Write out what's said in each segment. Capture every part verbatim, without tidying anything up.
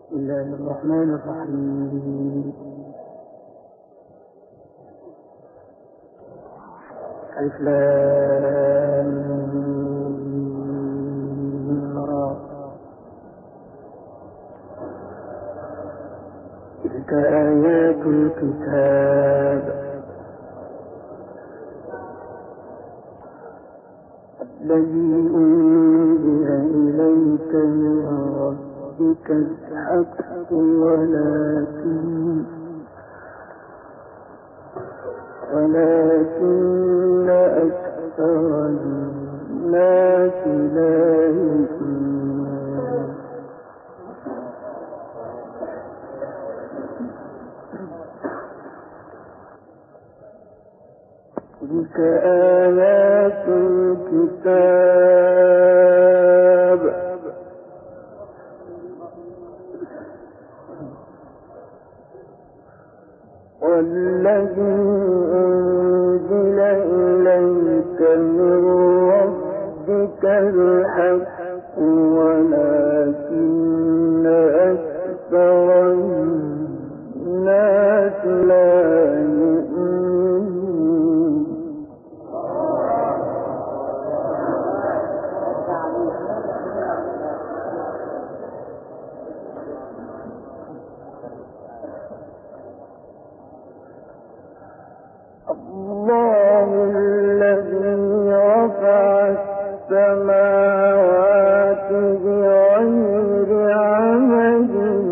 بسم الله الرحمن الرحيم. ألف لام ميم را. تلك آيات الكتاب الذي أنزل إليك من ربك الحق ولكن ولكن أكثر الناس لا يؤمنون. تلك آيات الكتاب والذي أنزل إليك من ربك الحق ولكن أكثر الناس لا يؤمنون. الله الذي رفع السماوات بغير عمد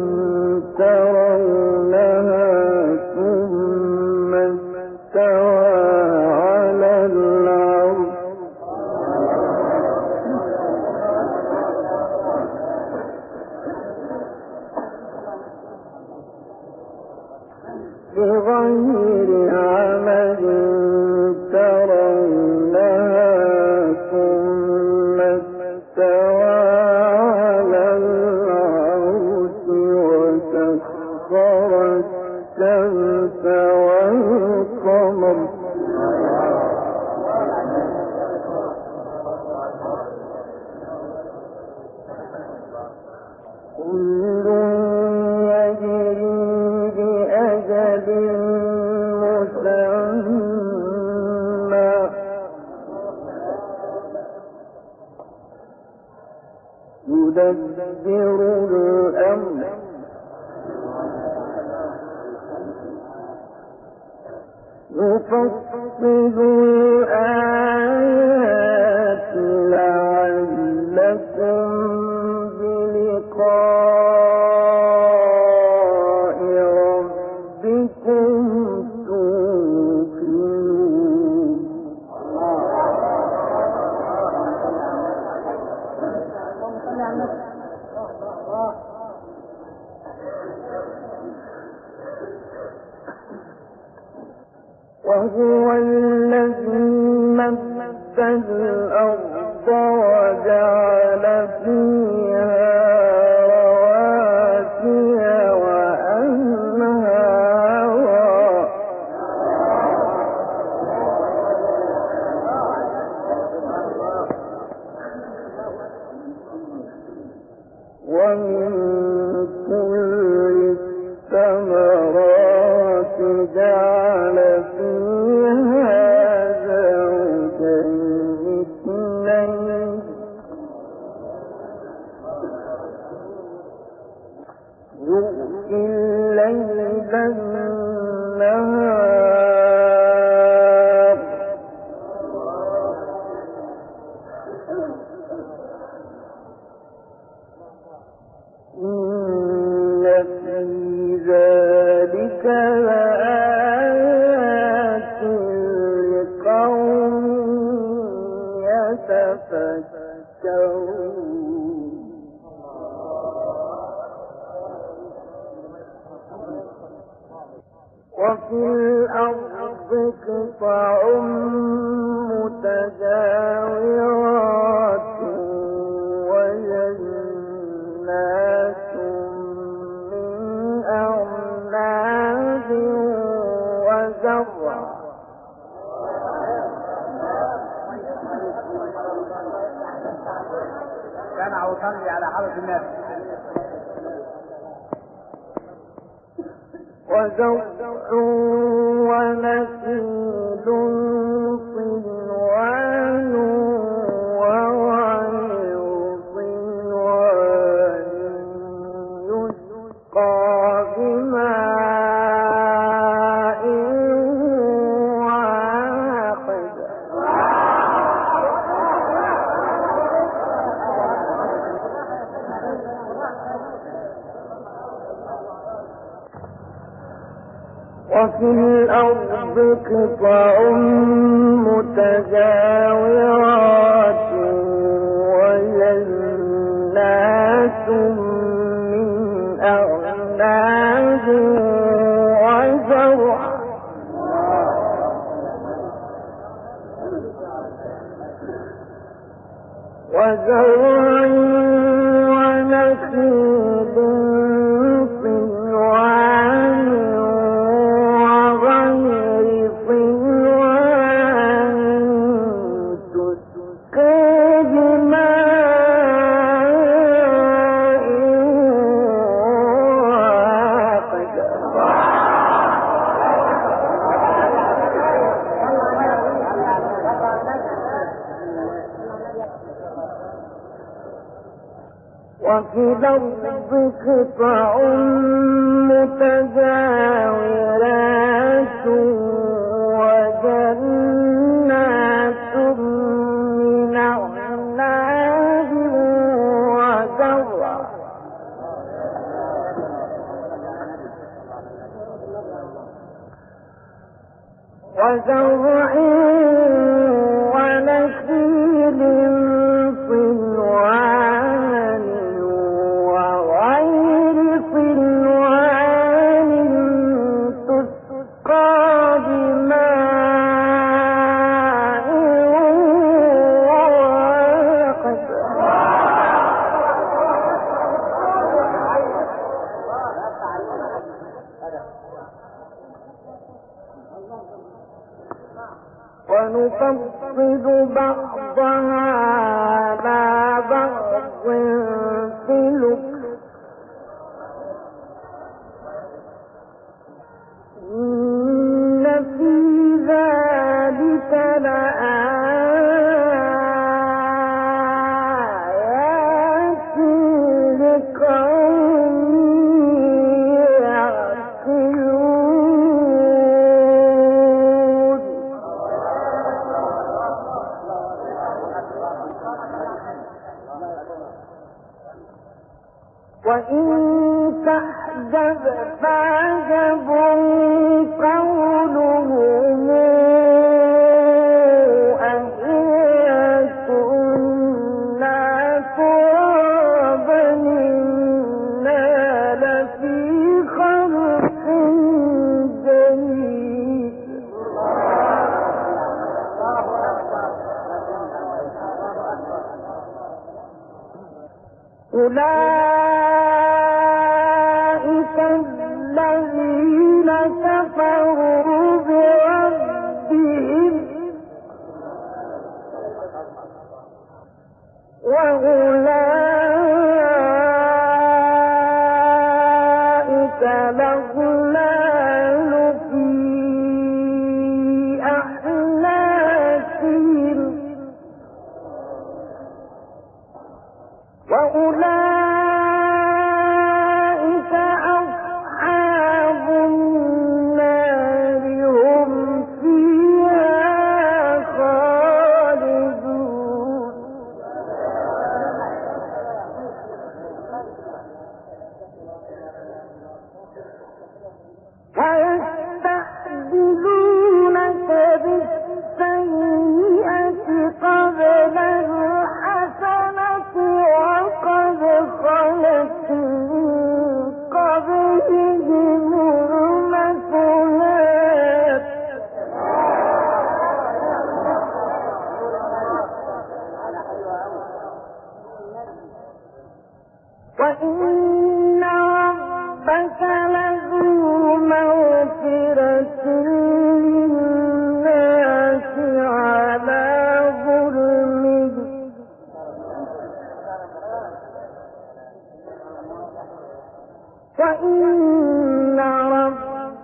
ترونها ثم استوى على العرش بغير عمد ترونها ثم استوى على العرش وسخر الشمس والقمر كل يجري بأجل مسمى يدبر الأمر يفصل الآيات لعلكم بلقاء ربكم توقنون. وهو الذي مد الأرض وجعل فيها رواسي وأنهارا ومن كل الثمرات جعل فيها زوجين اثنين يغشي الليل النهار إن في ذلك لآيات لقوم يتفكرون. وفي الأرض قطع متجاورات وجنات من أعناب وزرع كان عاوزاني على حالة الناس وزرع ونخيل صنوان وغير صنوان يسقى بماء واحد وفي الأرض قطع متجاورات وجنات من أعناب وزرع وزرع ونخيل صنوان وغير صنوان تسقى بماء واحد وفي الأرض قطع متجاورات وجنات من أعناب وزرع وزرع ونخيل صنوان وغير صنوان تسقى بماء واحد ونفضل بعضها على بعض في الأكل إن في ذلك لآيات لقوم يعقلون وإن تعجب فعجب قولهم أإذا كنا ترابا إنا لفي خلق جديد أولئك الذين كفروا بربهم وأولئك الأغلال في أعناقهم وأولئك أصحاب النار هم فيها خالدون ويستعجلونك بالسيئة قبل الحسنة وقد خلت من قبلهم المثلات وإن ربك لذو مغفرة للناس على ظلمهم وإن ربك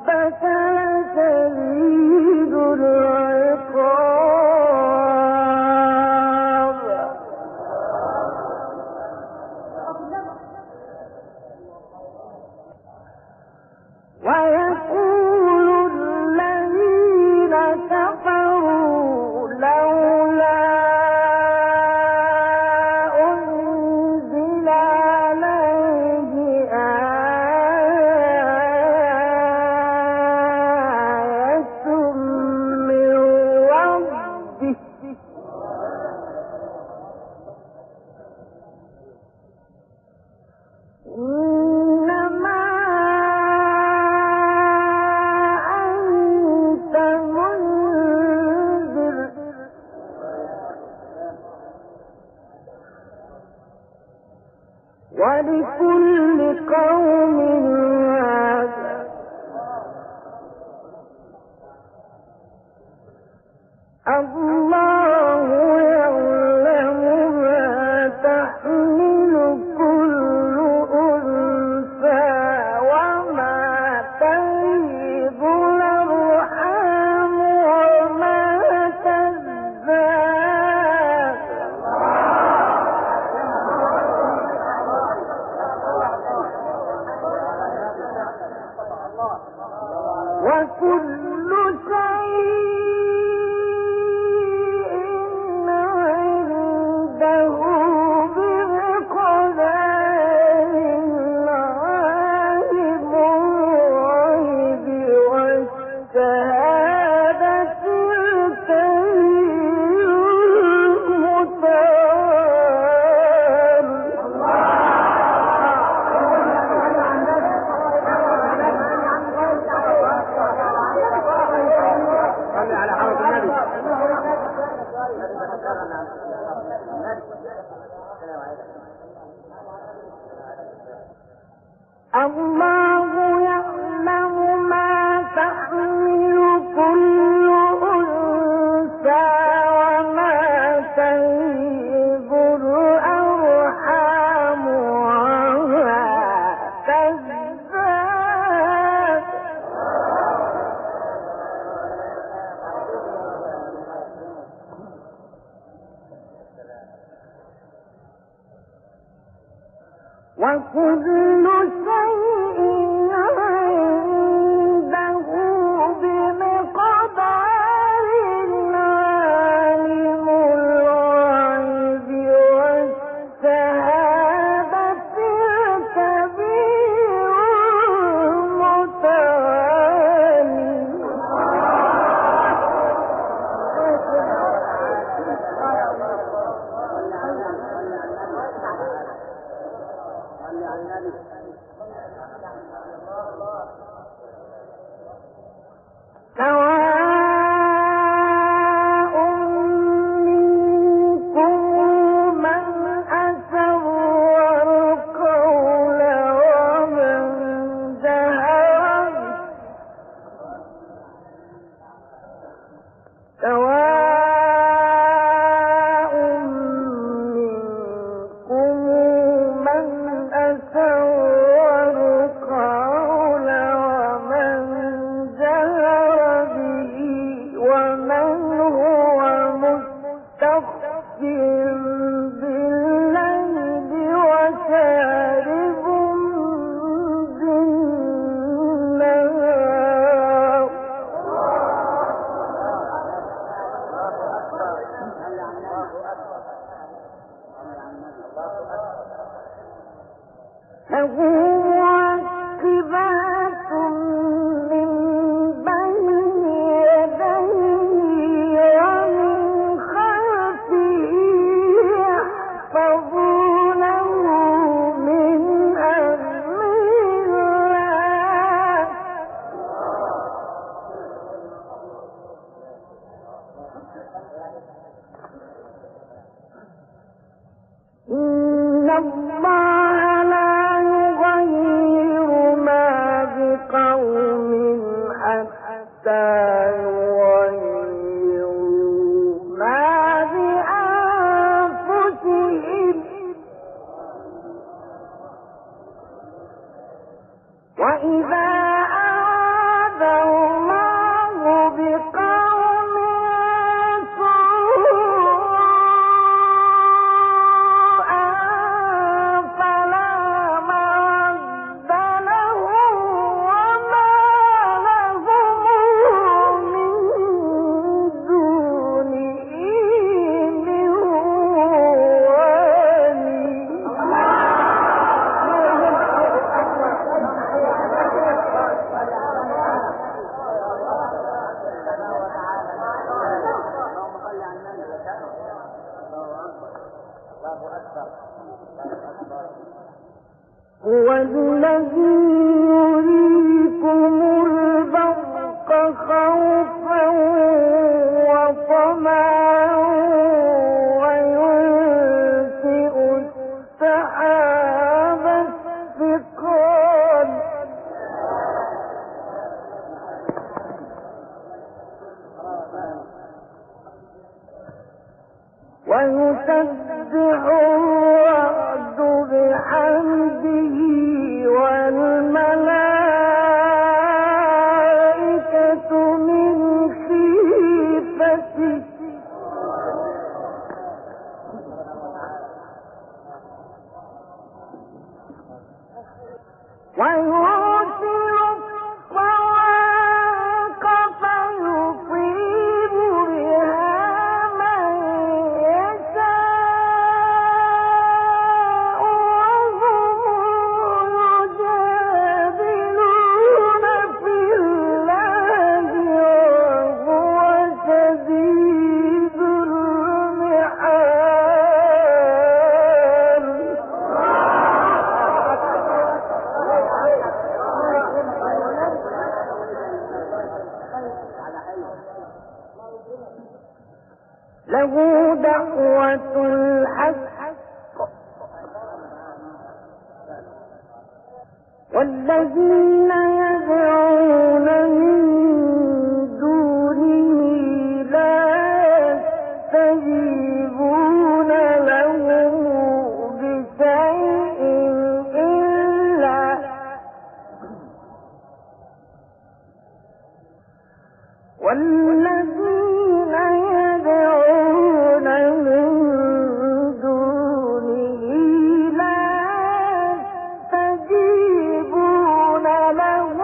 وكل شيء عنده بمقدار عالم الغيب والشهادة الكبير المتعال. صلي على حضرة النبي. الله يعلم ما تحمل كل أنثى وما تغيب الأرحام وما تزداد. وكل شيء عنده بمقدار عالم الغيب والشهادة الكبير المتعال. سواء منكم من أسر القول ومن جهر به. سواء منكم من أسر القول ومن جهر به ومن هو مستخف بالليل وسارب بالنهار. له معقبات من بين يديه ومن خلفه يحفظونه من أمر الله. إن الله لا يغير ما بقوم حتى يغيروا ما بأنفسهم. وإذا أراد الله بقوم سوءا فلا مرد له وما لهم من دونه من ولي. هو الذي يريكم البرق خوفا وطمعا وينشئ السحاب الثقال ويسبح الرعد بحمده والملائكة من خيفته ويرسل الصواعق دعوة الحق والذين يدعون من دونه لا يستجيبون لهم بشيء إلا والذين يدعون من دونه لا يستجيبون لهم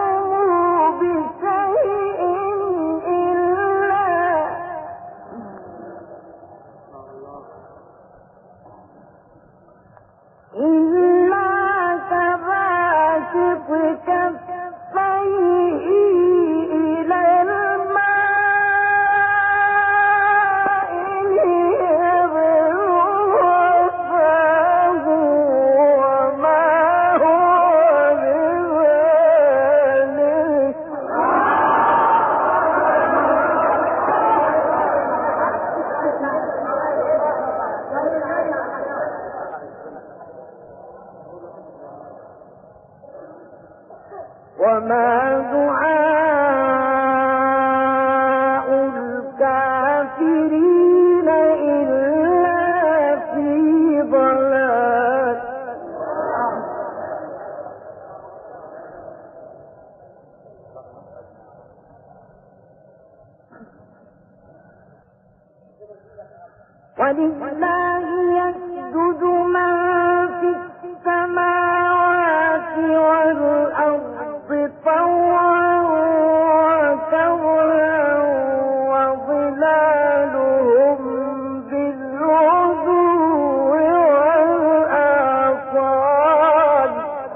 بشيء إلا إلا كباسط كفيه إلى الماء ليبلغ فاه وما هو بذلك وما دعاء الكافرين إلا في ضلال ولله يسجد من في السماوات والأرض طوعا وكرها وظلالهم بالغدو والآصال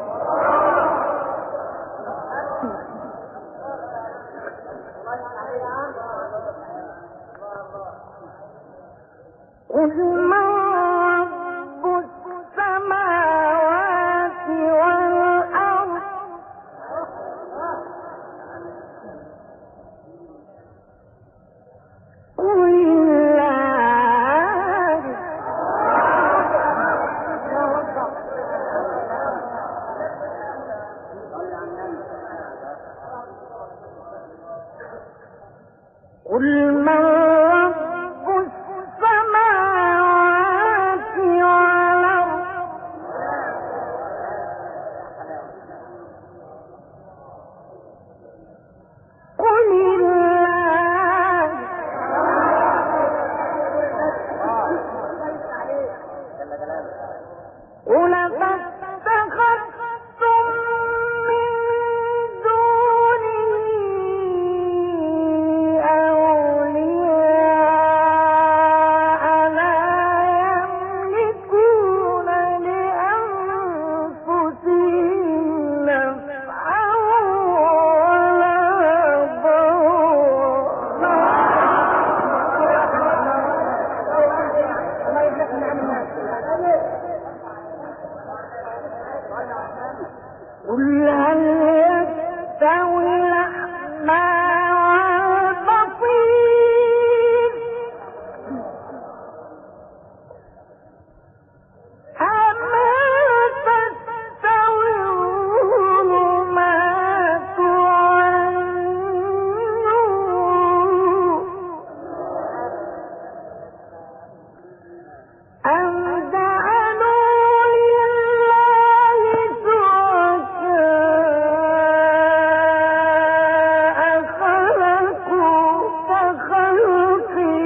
قل من رب السماوات والأرض قل الله قل من رب السماوات والأرض قل الله قل فاتخذتم من دونه أولياء لا يملكون لأنفسهم نفعا ولا قل هل يستوي الأعمى والبصير أم تستوي الظلمات والنور أم جعلوا لله شركاء خلقوا كخلقه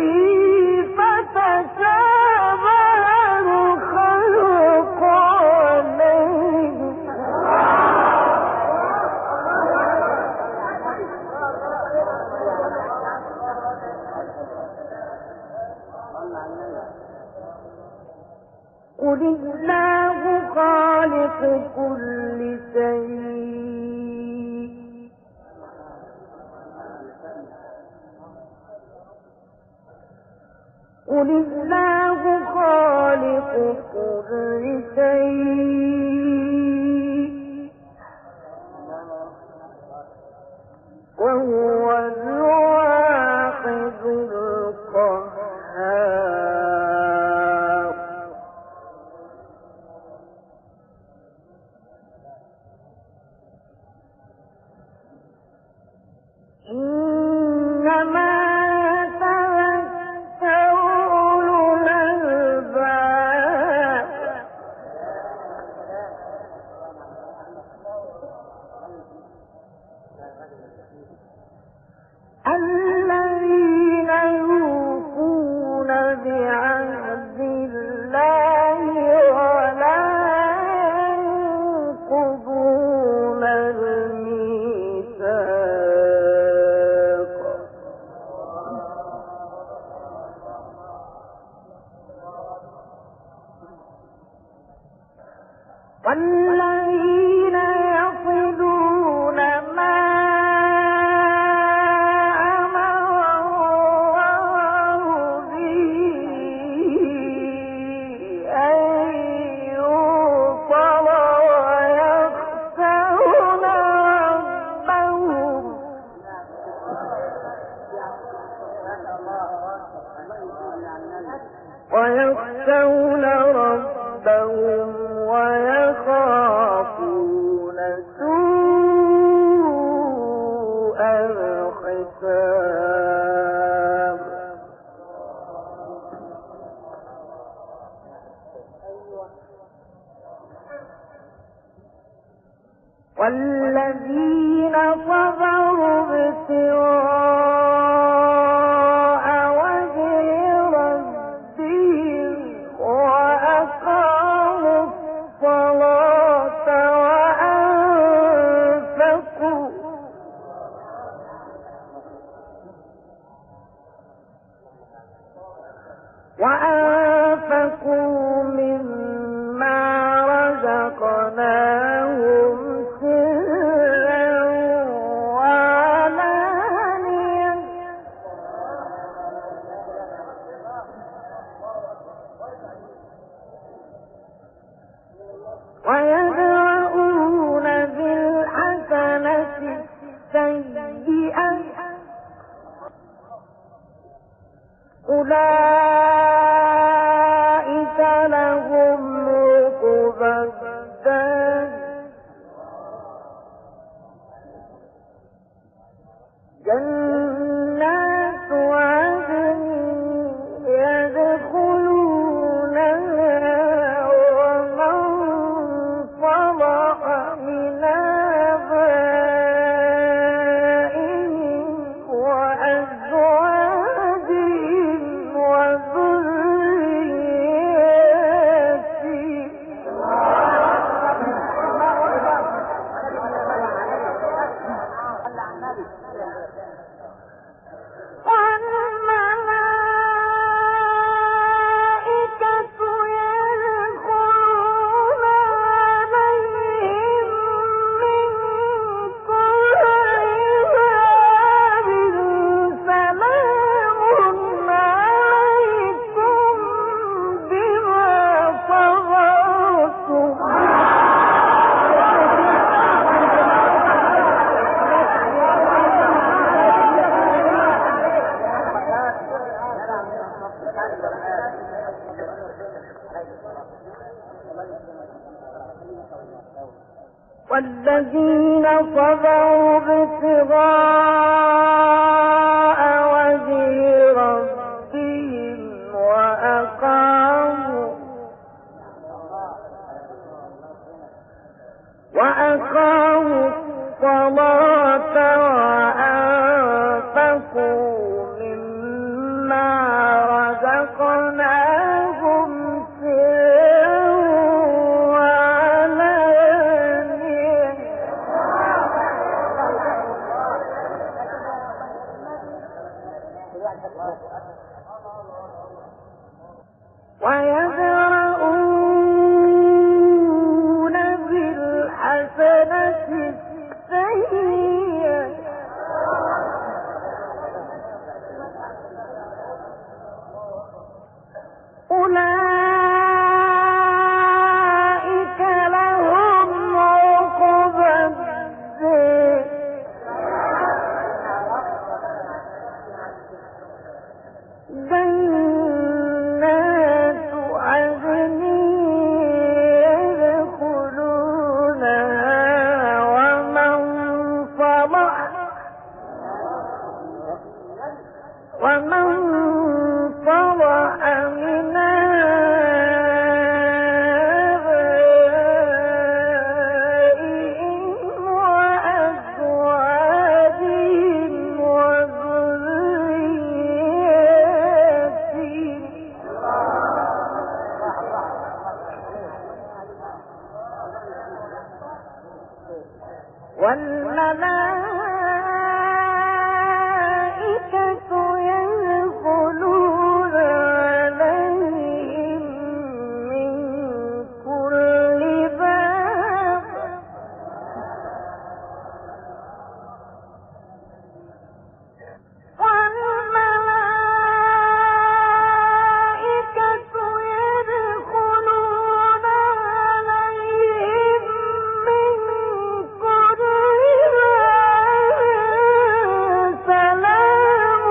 فتشابه الخلق عليهم قل الله خالق كل شيء قل الله خالق كل شيء وهو الواحد القهار الذين يوفون بعهد الله ولا ينقضون الميثاق والذين يصلون ما ويخشون ربهم ويخافون سوء الحساب والذين صبروا ابتغاء وجه ربهم وأقاموا الصلاة وأنفقوا وأنفقوا مما رزقناهم سرا وعلانية ويدرؤون بالحسنة السيئة أولئك لهم عقبى الدار جنات عدن يدخلونها ومن صلح من آبائهم وأزواجهم وذرياتهم والملائكة يدخلون عليهم من كل باب سلام عليكم بما صبرتم والذين صبروا ابتغاء وجه ربهم وأقاموا وأقاموا الصلاة وأنفقوا مما رزقناهم سرا وعلانية ويدرؤون بالحسنة السيئة والملائكة يدخلون عليهم من كل باب والملائكة يدخلون عليهم من كل باب سلام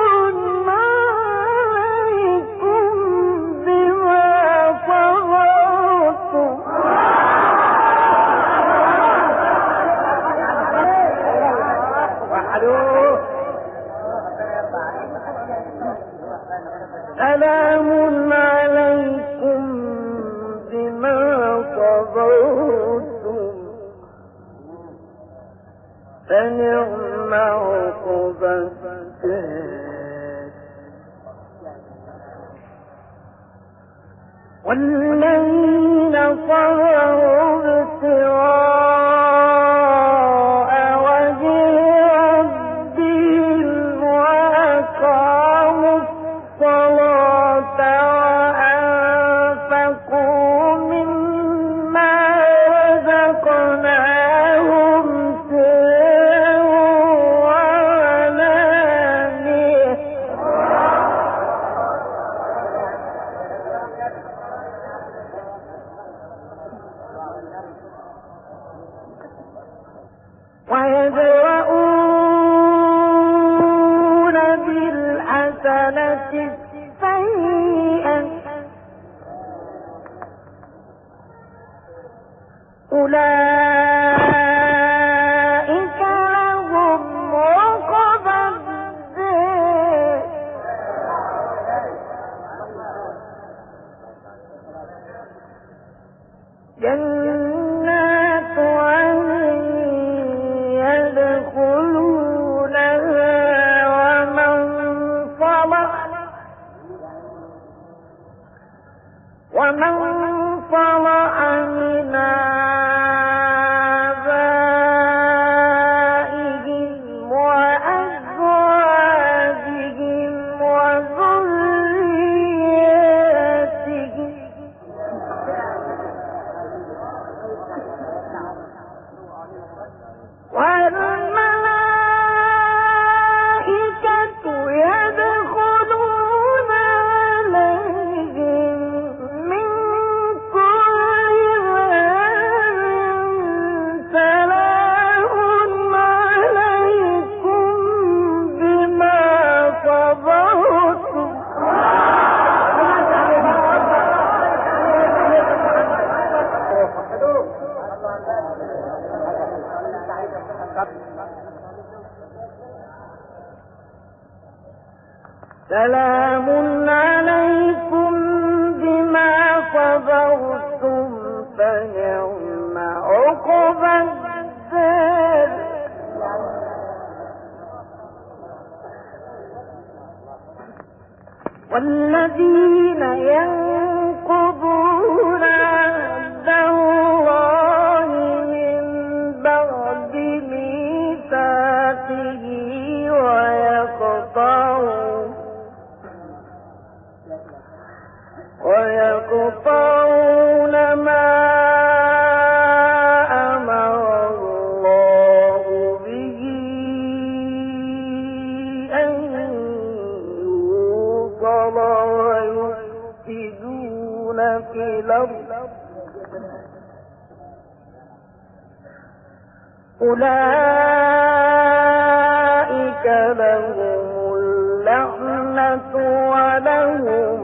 عليكم بما صبرتم وحدوه سلام عليكم بما صبرتم فنعم عقبى الدار والذين صبروا ابتغاء وجه ربهم وأقاموا الصلاة وأنفقوا مما رزقناهم سرا وعلانية ويدرؤون بالحسنة السيئة أولئك لهم عقبى الدار جنات عدن يدخلونها ومن صلح ومن صلح من آبائهم وأزواجهم وذرياتهم والملائكة يدخلون عليهم من كل باب سلام عليكم بما صبرتم سلام عليكم بما صبرتم فنعم عقبى الدار والذين ينقضون عهد الله من بعد ميثاقه ويقطعون ويقطعون ما أمر الله به أن يوصل ويفسدون في الأرض أولئك لهم اللعنة ولهم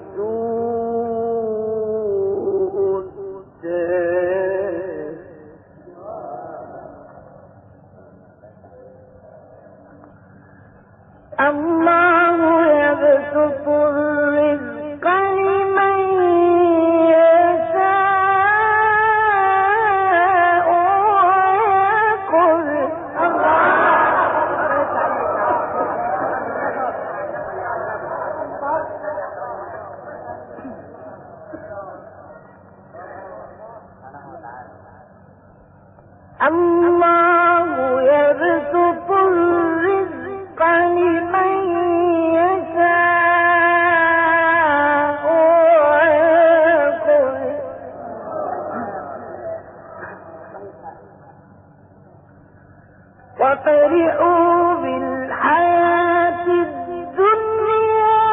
سوء الدار الله يبسط الرزق لمن يشاء ويقدر الله وفرحوا بالحياة الدنيا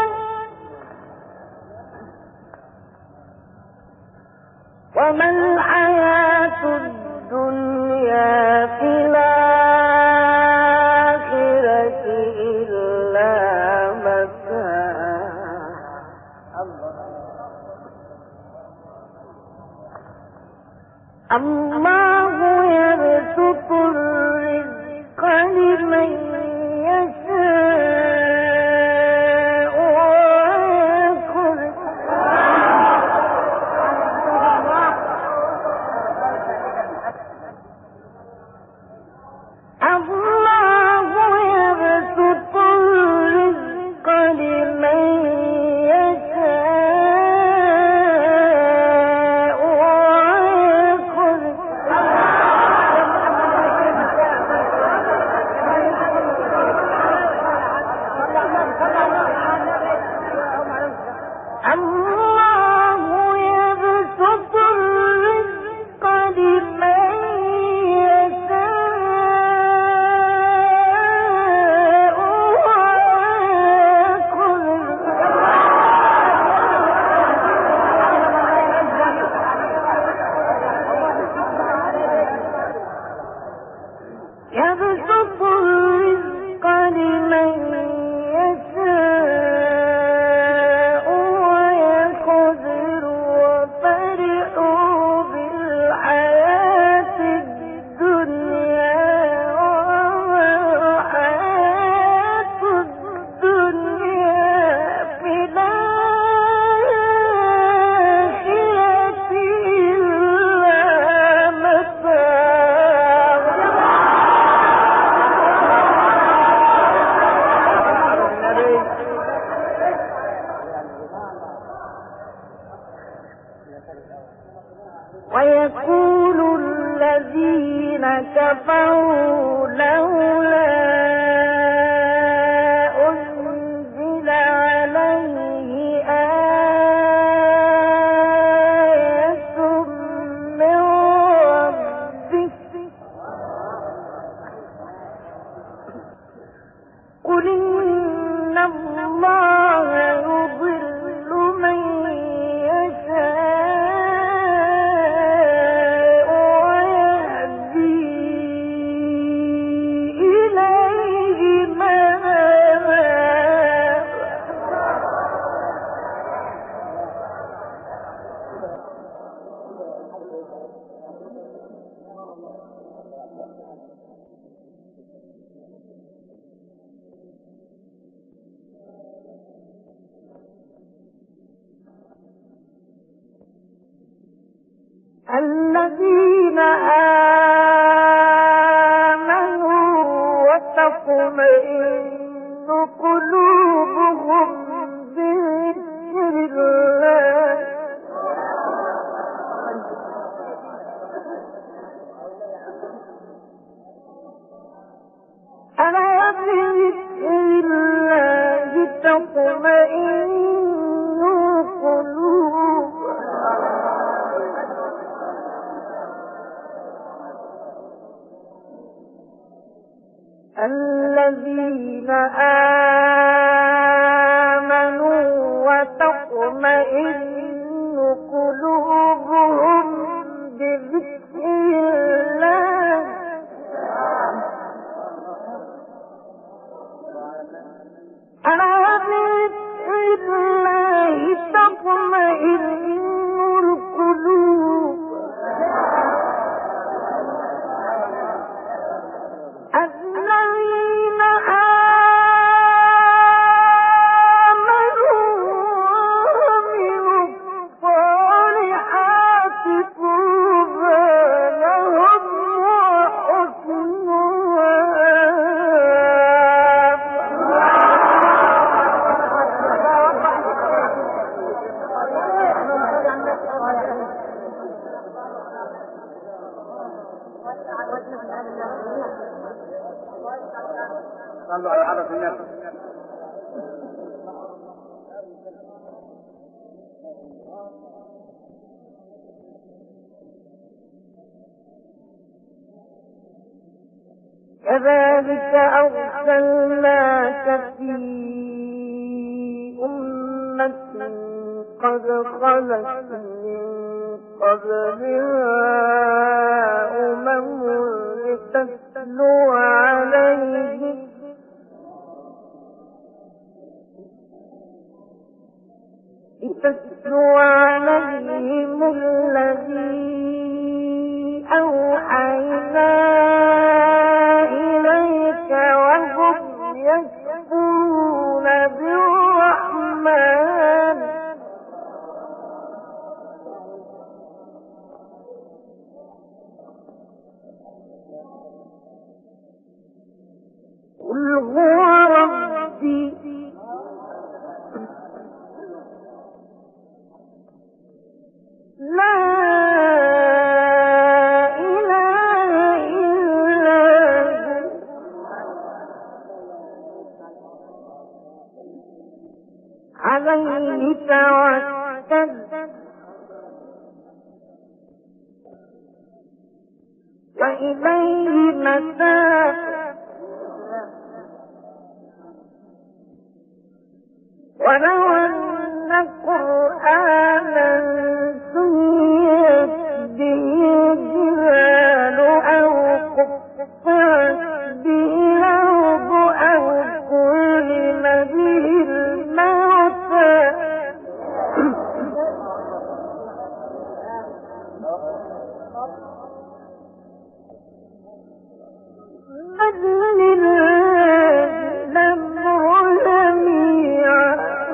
وما الحياة الدنيا في الآخرة إلا متاع. الله يبسط الرزق لمن يشاء ويقدر. الله يبسط الرزق لمن يشاء ويقدر. الله يبسط الرزق لمن يشاء ويقدر. يبسط الرزق لمن يشاء ويقدر وفرحوا بالحياة الدنيا وما الحياة الدنيا في الآخرة إلا متاع. ويقول الذين كفروا لولا أنزل عليه آية من ربه قل إن الله يضل من يشاء ويهدي إليه مآب. الذين آمنوا وتطمئن قلوبهم بذكر الله ألا بذكر الله تطمئن القلوب. الذين آمنوا وتطمئن قلوبهم بذكر الله ألا بذكر الله تطمئن القلوب. الذين آمنوا وعملوا الصالحات طوبى لهم وحسن مآب. صلوا على حضرة النبي. كذلك أرسلناك في أمة قد خلت من قبلها أمم لتتلو عليهم لتتلو عليهم الذي أوحينا إليك وهم يكفرون بالرحمن قل هو ربي لا إله إلا هو عليه توكلت وإليه متاب ولو أن قرآنا سيرت به الجبال أو قطعت به الأرض أو كلم به الموتى بل لله الأمر جميعا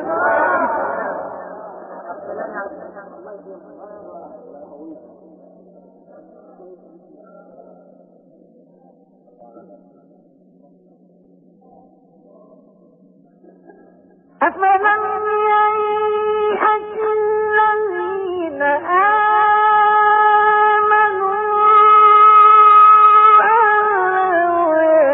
أفلم ييأس الذين آمنوا أن لو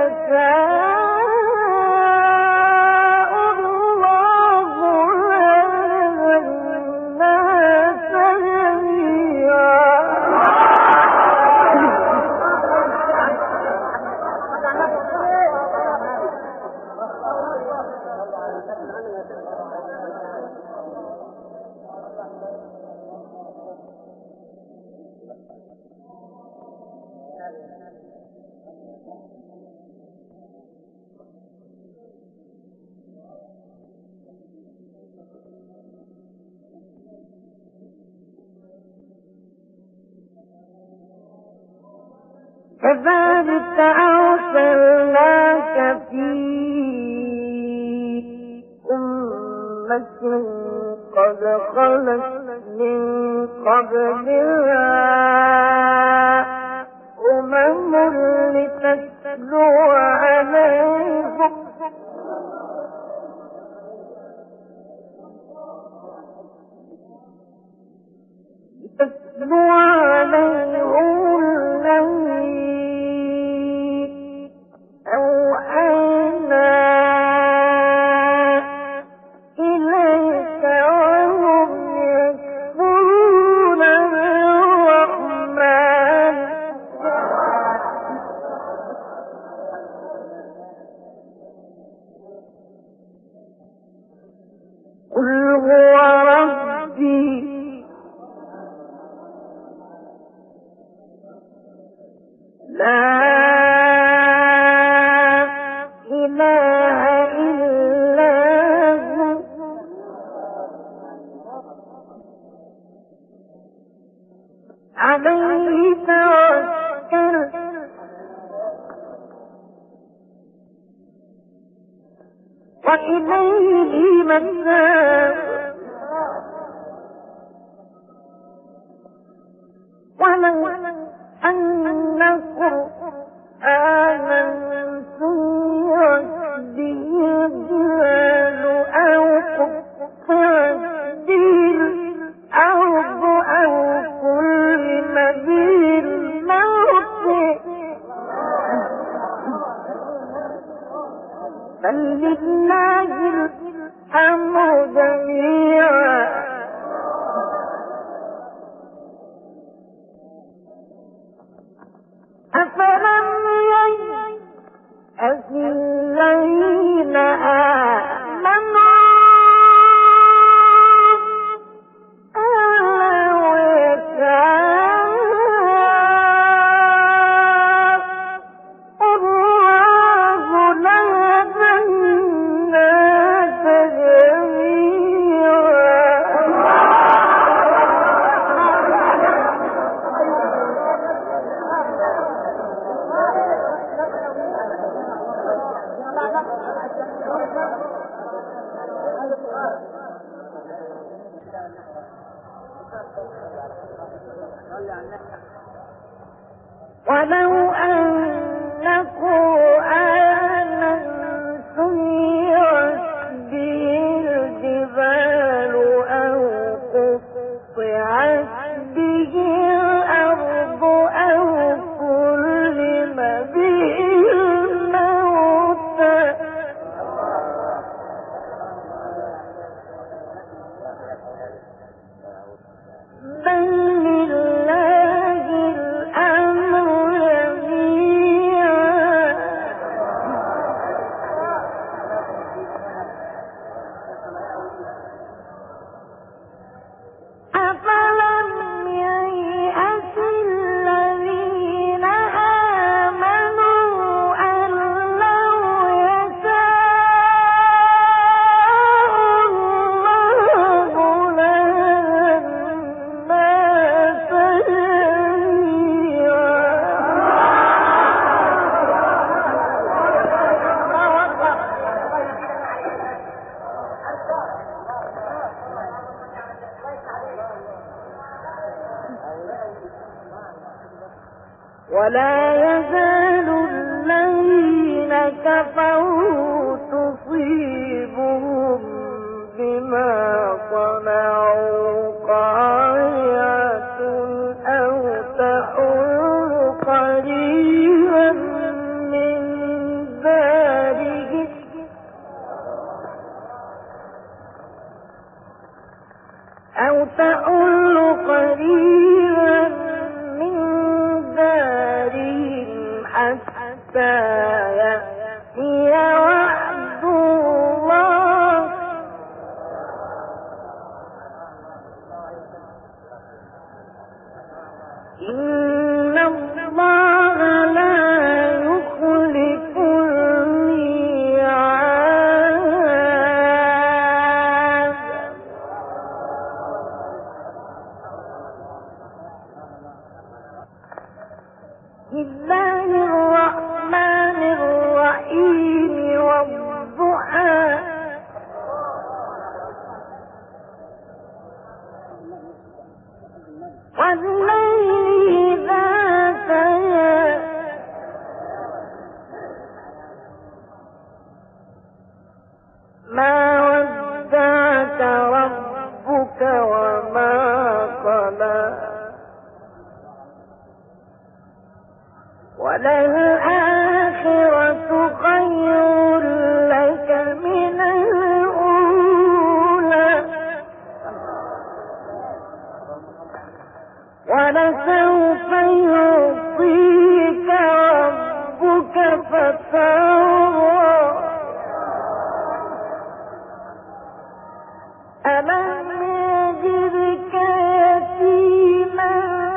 يشاء الله لهدى الناس جميعا كذلك أرسلناك في أمة قد خلت من قبلها أمم لتتلو عليهم لتتلو عليهم الذي أوحينا إليك وهم يكفرون بالرحمن قل هو ربي لا إله إلا هو عليه توكلت وإليه متاب ولو أن قرآنا سيرت به الجبال أو قطعت به الأرض أو كلم به الموت بل لله الأمر جميعا أفلم ييأس كفروا تصيبهم بما صنعوا قارعة أو تحل قريبا من دارهم أو تحل قريبا من دارهم حتى يأتي وعد الله إن الله لا يخلف الميعاد. بسم الله الرحمن الرحيم والضحى والليل إذا سجى ما ودعك ربك وما قلى وللآخرة خير لك من الأولى ولسوف يعطيك ربك فترضى ألم يجدك يتيما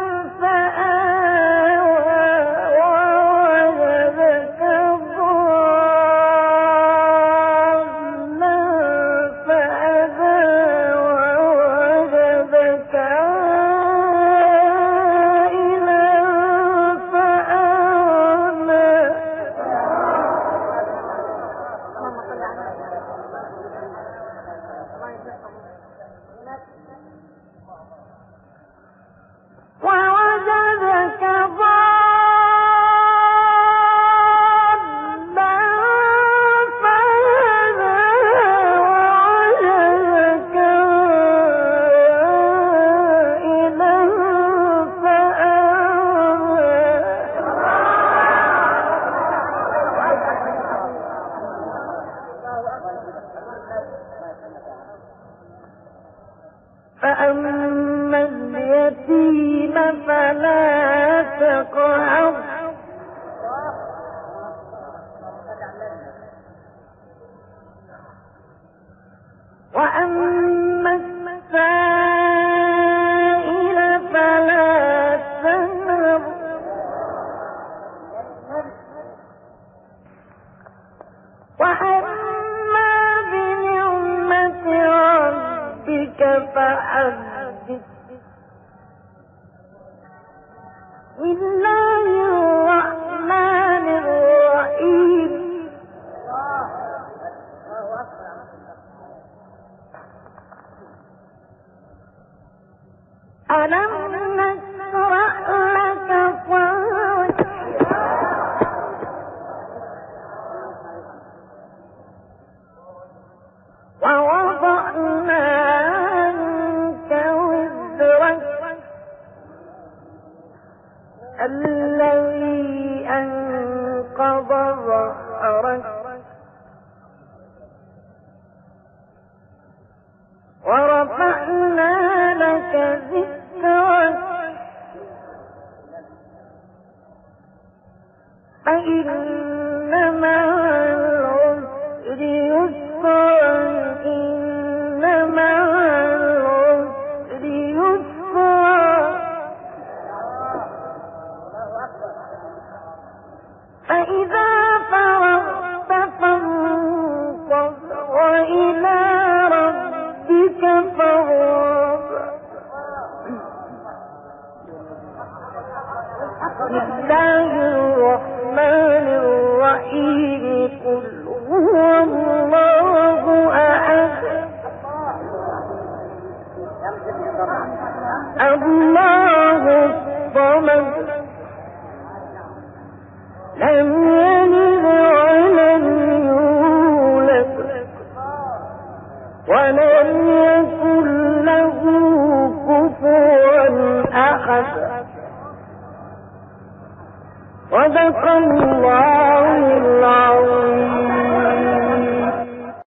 فآوى ووجدك ضالا فهدى ووجدك عائلا فأغنى ووجدك ضالا فهدى ووجدك عائلا فأغنى فأما اليتيم فلا تقهر وأما السائل فلا تنهر وأما بنعمة ربك فحدث. بسم الله الرحمن الرحيم ألم نشرح لك صدرك ووضعنا عنك وزرك الذي أنقض ظهرك ورفعنا لك ذكرك فإن مع العسر يسرا إن مع العسر يسرا فإذا فرغت فانصب وإلى ربك فارغب. بسم الله الرحمن الرحيم ولم يكن له كفوا أحد. صدق الله